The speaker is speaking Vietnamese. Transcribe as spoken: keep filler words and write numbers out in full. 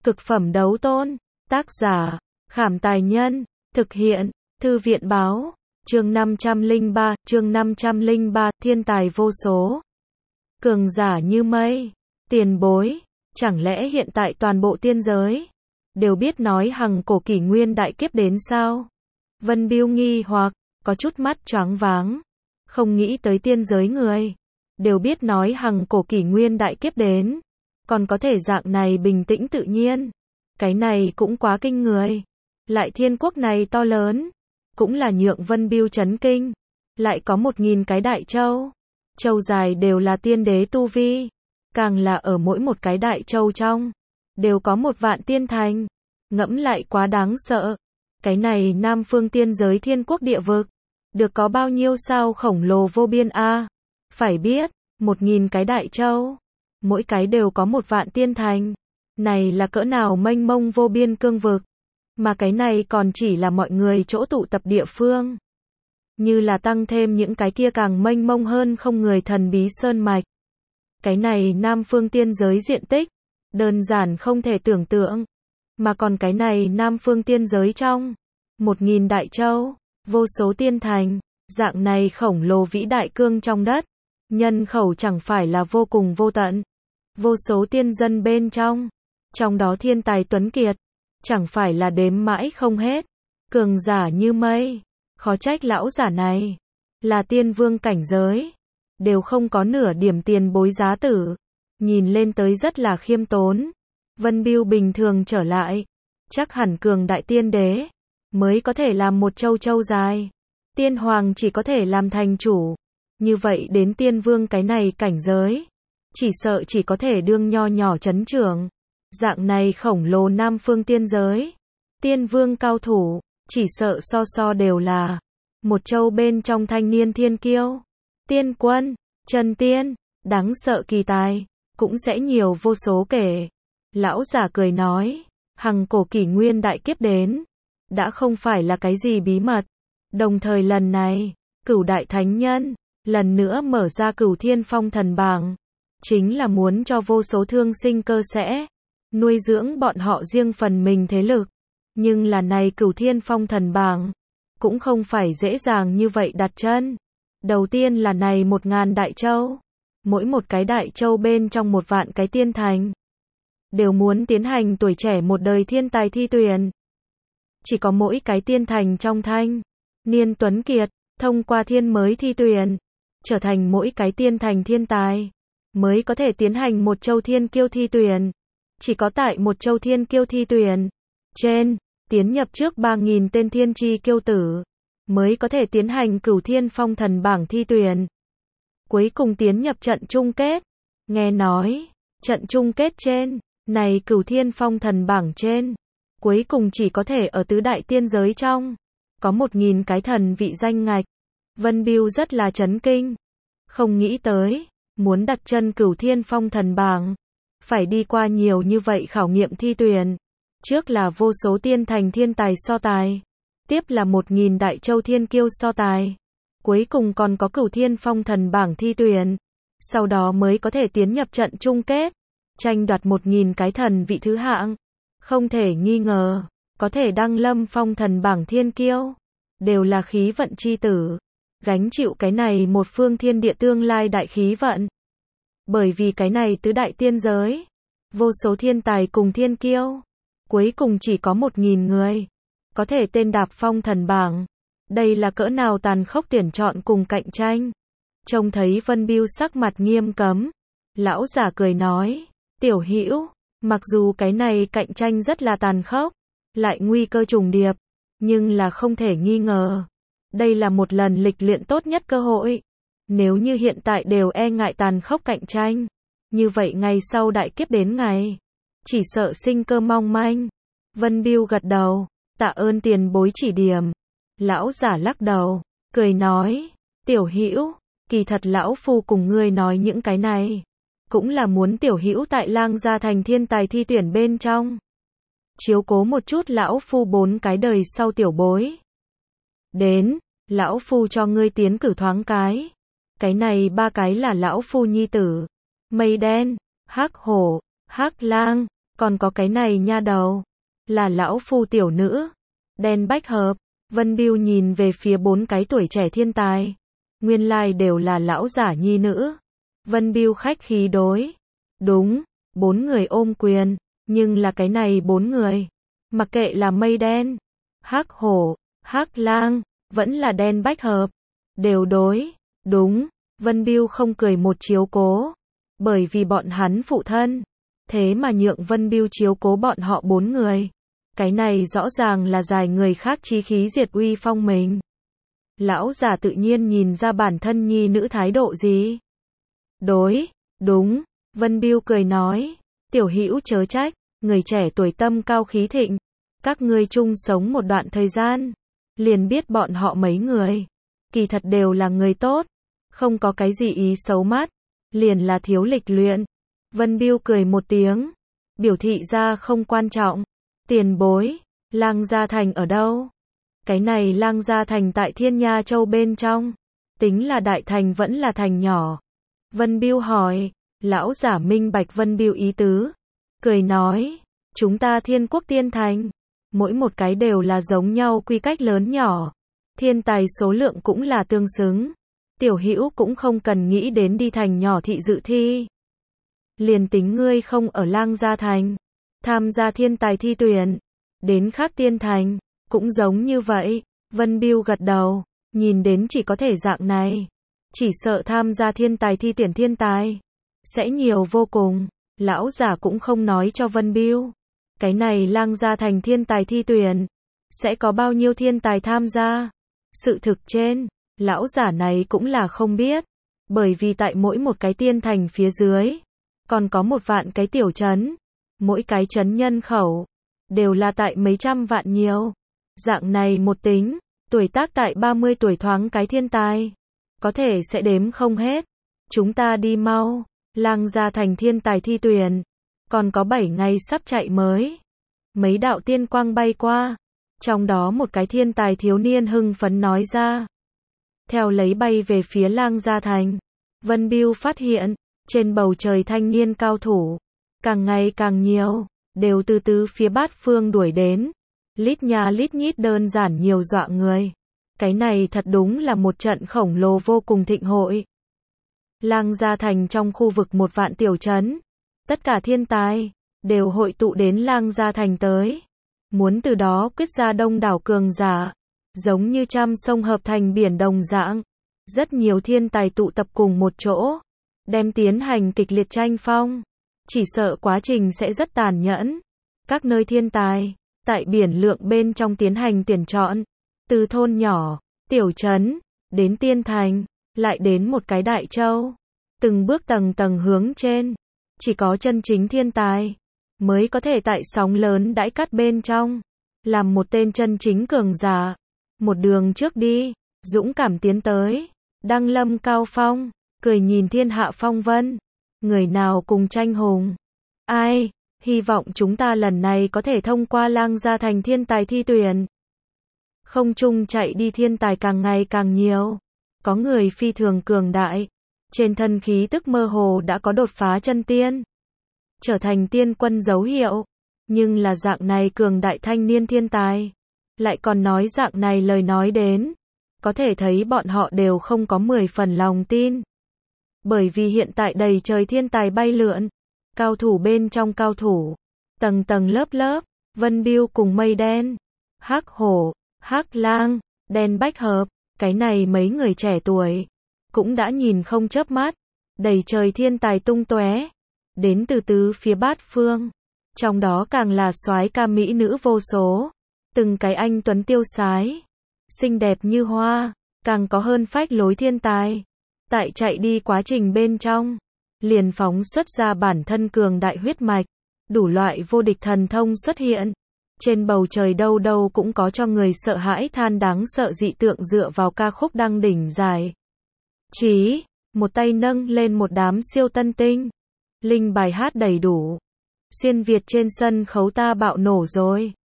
Cực phẩm đấu tôn. Tác giả, Khảm Tài Nhân. Thực hiện, Thư viện Báo. Chương năm trăm lẻ ba, chương năm trăm lẻ ba, thiên tài vô số. Cường giả như mây. Tiền bối, chẳng lẽ hiện tại toàn bộ tiên giới đều biết nói hằng cổ kỷ nguyên đại kiếp đến sao? Vân Biêu nghi hoặc, có chút mắt choáng váng. Không nghĩ tới tiên giới người đều biết nói hằng cổ kỷ nguyên đại kiếp đến, còn có thể dạng này bình tĩnh tự nhiên. Cái này cũng quá kinh người. Lại thiên quốc này to lớn, cũng là nhượng Vân Biêu chấn kinh. Lại có một nghìn cái đại châu. Châu dài đều là tiên đế tu vi. Càng là ở mỗi một cái đại châu trong, đều có một vạn tiên thành. Ngẫm lại quá đáng sợ. Cái này Nam Phương tiên giới thiên quốc địa vực, được có bao nhiêu sao khổng lồ vô biên a à? Phải biết, một nghìn cái đại châu, mỗi cái đều có một vạn tiên thành. Này là cỡ nào mênh mông vô biên cương vực. Mà cái này còn chỉ là mọi người chỗ tụ tập địa phương. Như là tăng thêm những cái kia càng mênh mông hơn không người thần bí sơn mạch. Cái này Nam Phương tiên giới diện tích, đơn giản không thể tưởng tượng. Mà còn cái này Nam Phương tiên giới trong, một nghìn đại châu, vô số tiên thành, dạng này khổng lồ vĩ đại cương trong đất. Nhân khẩu chẳng phải là vô cùng vô tận. Vô số tiên dân bên trong, trong đó thiên tài tuấn kiệt, chẳng phải là đếm mãi không hết. Cường giả như mây, khó trách lão giả này là tiên vương cảnh giới, đều không có nửa điểm tiền bối giá tử, nhìn lên tới rất là khiêm tốn. Vân Biêu bình thường trở lại, chắc hẳn cường đại tiên đế mới có thể làm một châu châu dài. Tiên hoàng chỉ có thể làm thành chủ. Như vậy đến tiên vương cái này cảnh giới, chỉ sợ chỉ có thể đương nho nhỏ chấn trưởng. Dạng này khổng lồ Nam Phương tiên giới, tiên vương cao thủ, chỉ sợ so so đều là một châu bên trong thanh niên thiên kiêu. Tiên quân, chân tiên, đáng sợ kỳ tài, cũng sẽ nhiều vô số kể. Lão giả cười nói, hằng cổ kỷ nguyên đại kiếp đến, đã không phải là cái gì bí mật. Đồng thời lần này, Cửu đại thánh nhân lần nữa mở ra Cửu Thiên Phong Thần Bảng, chính là muốn cho vô số thương sinh cơ sẽ nuôi dưỡng bọn họ riêng phần mình thế lực. Nhưng là này Cửu Thiên Phong Thần Bảng cũng không phải dễ dàng như vậy đặt chân. Đầu tiên là này một ngàn đại châu, mỗi một cái đại châu bên trong một vạn cái tiên thành, đều muốn tiến hành tuổi trẻ một đời thiên tài thi tuyển. Chỉ có mỗi cái tiên thành trong thanh niên tuấn kiệt, thông qua thiên mới thi tuyển, trở thành mỗi cái tiên thành thiên tài, mới có thể tiến hành một châu thiên kiêu thi tuyển. Chỉ có tại một châu thiên kiêu thi tuyển trên, tiến nhập trước ba nghìn tên thiên chi kiêu tử, mới có thể tiến hành Cửu Thiên Phong Thần Bảng thi tuyển. Cuối cùng tiến nhập trận chung kết. Nghe nói, trận chung kết trên, này Cửu Thiên Phong Thần Bảng trên, cuối cùng chỉ có thể ở tứ đại tiên giới trong, có một nghìn cái thần vị danh ngạch. Vân Biêu rất là chấn kinh. Không nghĩ tới, muốn đặt chân Cửu Thiên Phong Thần Bảng, phải đi qua nhiều như vậy khảo nghiệm thi tuyển. Trước là vô số tiên thành thiên tài so tài, tiếp là một nghìn đại châu thiên kiêu so tài, cuối cùng còn có Cửu Thiên Phong Thần Bảng thi tuyển. Sau đó mới có thể tiến nhập trận chung kết, tranh đoạt một nghìn cái thần vị thứ hạng. Không thể nghi ngờ, có thể đăng lâm Phong Thần Bảng thiên kiêu, đều là khí vận chi tử, gánh chịu cái này một phương thiên địa tương lai đại khí vận. Bởi vì cái này tứ đại tiên giới, vô số thiên tài cùng thiên kiêu, cuối cùng chỉ có một nghìn người có thể tên đạp Phong Thần Bảng. Đây là cỡ nào tàn khốc tuyển chọn cùng cạnh tranh. Trông thấy Vân Biêu sắc mặt nghiêm cấm, lão giả cười nói, tiểu hữu, mặc dù cái này cạnh tranh rất là tàn khốc, lại nguy cơ trùng điệp, nhưng là không thể nghi ngờ, đây là một lần lịch luyện tốt nhất cơ hội. Nếu như hiện tại đều e ngại tàn khốc cạnh tranh, như vậy ngày sau đại kiếp đến ngày, chỉ sợ sinh cơ mong manh. Vân Biêu gật đầu, tạ ơn tiền bối chỉ điểm. Lão giả lắc đầu, cười nói, tiểu hữu, kỳ thật lão phu cùng ngươi nói những cái này, cũng là muốn tiểu hữu tại Lang Gia thành thiên tài thi tuyển bên trong, chiếu cố một chút lão phu bốn cái đời sau tiểu bối. Đến, lão phu cho ngươi tiến cử thoáng cái. Cái này ba cái là lão phu nhi tử, Mây Đen, Hắc Hổ, Hắc Lang, Còn có cái này nha đầu. Là lão phu tiểu nữ. Đen bách hợp. Vân Biêu nhìn về phía bốn cái tuổi trẻ thiên tài. Nguyên lai đều là lão giả nhi nữ. Vân Biêu khách khí đối. Đúng, bốn người ôm quyền. Nhưng là cái này bốn người. Mặc kệ là mây đen, hắc hổ, hắc lang, vẫn là đen bách hợp. Đều đối. Đúng, Vân Biêu không cười một chiếu cố. Bởi vì bọn hắn phụ thân. Thế mà nhượng Vân Biêu chiếu cố bọn họ bốn người. Cái này rõ ràng là giải người khác chí khí diệt uy phong mình. Lão giả tự nhiên nhìn ra bản thân nhi nữ thái độ gì. Đối, đúng, Vân Biêu cười nói. Tiểu hữu chớ trách, người trẻ tuổi tâm cao khí thịnh. Các ngươi chung sống một đoạn thời gian. Liền biết bọn họ mấy người. Kỳ thật đều là người tốt. Không có cái gì ý xấu mắt. Liền là thiếu lịch luyện. Vân Biêu cười một tiếng. Biểu thị ra không quan trọng. Tiền bối, Lang Gia Thành ở đâu? Cái này Lang Gia Thành tại Thiên Nha Châu bên trong. Tính là đại thành vẫn là thành nhỏ. Vân Biêu hỏi. Lão giả minh bạch Vân Biêu ý tứ. Cười nói. Chúng ta Thiên Quốc Tiên Thành. Mỗi một cái đều là giống nhau quy cách lớn nhỏ. Thiên tài số lượng cũng là tương xứng. Tiểu hữu cũng không cần nghĩ đến đi thành nhỏ thị dự thi. Liền tính ngươi không ở Lang Gia Thành. Tham gia thiên tài thi tuyển. Đến khác tiên thành. Cũng giống như vậy. Vân Biêu gật đầu. Nhìn đến chỉ có thể dạng này. Chỉ sợ tham gia thiên tài thi tuyển thiên tài. Sẽ nhiều vô cùng. Lão giả cũng không nói cho Vân Biêu. Cái này Lang Gia Thành thiên tài thi tuyển. Sẽ có bao nhiêu thiên tài tham gia. Sự thực trên. Lão giả này cũng là không biết. Bởi vì tại mỗi một cái tiên thành phía dưới. Còn có một vạn cái tiểu trấn. Mỗi cái trấn nhân khẩu. Đều là tại mấy trăm vạn nhiều. Dạng này một tính. Tuổi tác tại ba mươi tuổi thoáng cái thiên tài. Có thể sẽ đếm không hết. Chúng ta đi mau. Lang Gia Thành thiên tài thi tuyển. Còn có bảy ngày sắp chạy mới. Mấy đạo tiên quang bay qua. Trong đó một cái thiên tài thiếu niên hưng phấn nói ra. Theo lấy bay về phía Lang Gia Thành. Vân Biêu phát hiện. Trên bầu trời thanh niên cao thủ. Càng ngày càng nhiều. Đều từ từ phía bát phương đuổi đến. Lít nhà lít nhít đơn giản nhiều dọa người. Cái này thật đúng là một trận khổng lồ vô cùng thịnh hội. Lang Gia Thành trong khu vực một vạn tiểu trấn. Tất cả thiên tài. Đều hội tụ đến Lang Gia Thành tới. Muốn từ đó quyết ra đông đảo cường giả. Giống như trăm sông hợp thành biển đồng dạng. Rất nhiều thiên tài tụ tập cùng một chỗ. Đem tiến hành kịch liệt tranh phong. Chỉ sợ quá trình sẽ rất tàn nhẫn. Các nơi thiên tài. Tại biển lượng bên trong tiến hành tuyển chọn. Từ thôn nhỏ, tiểu trấn, đến tiên thành. Lại đến một cái đại châu. Từng bước tầng tầng hướng trên. Chỉ có chân chính thiên tài. Mới có thể tại sóng lớn đãi cát bên trong. Làm một tên chân chính cường giả. Một đường trước đi. Dũng cảm tiến tới. Đăng lâm cao phong. Cười nhìn thiên hạ phong vân. Người nào cùng tranh hùng. Ai. Hy vọng chúng ta lần này có thể thông qua Lang Gia Thành thiên tài thi tuyển. Không trung chạy đi thiên tài càng ngày càng nhiều. Có người phi thường cường đại. Trên thân khí tức mơ hồ đã có đột phá chân tiên. Trở thành tiên quân dấu hiệu. Nhưng là dạng này cường đại thanh niên thiên tài. Lại còn nói dạng này lời nói đến. Có thể thấy bọn họ đều không có mười phần lòng tin. Bởi vì hiện tại đầy trời thiên tài bay lượn. Cao thủ bên trong cao thủ. Tầng tầng lớp lớp. Vân Biêu cùng mây đen. Hắc hổ, hắc lang, đen bách hợp. Cái này mấy người trẻ tuổi. Cũng đã nhìn không chớp mắt. Đầy trời thiên tài tung tóe. Đến từ tứ phía bát phương. Trong đó càng là soái ca mỹ nữ vô số. Từng cái anh tuấn tiêu sái. Xinh đẹp như hoa. Càng có hơn phách lối thiên tài. Tại chạy đi quá trình bên trong. Liền phóng xuất ra bản thân cường đại huyết mạch. Đủ loại vô địch thần thông xuất hiện. Trên bầu trời đâu đâu cũng có cho người sợ hãi than đáng sợ dị tượng dựa vào ca khúc đăng đỉnh dài. Chí, một tay nâng lên một đám siêu tân tinh. Linh bài hát đầy đủ. Xuyên Việt trên sân khấu ta bạo nổ rồi.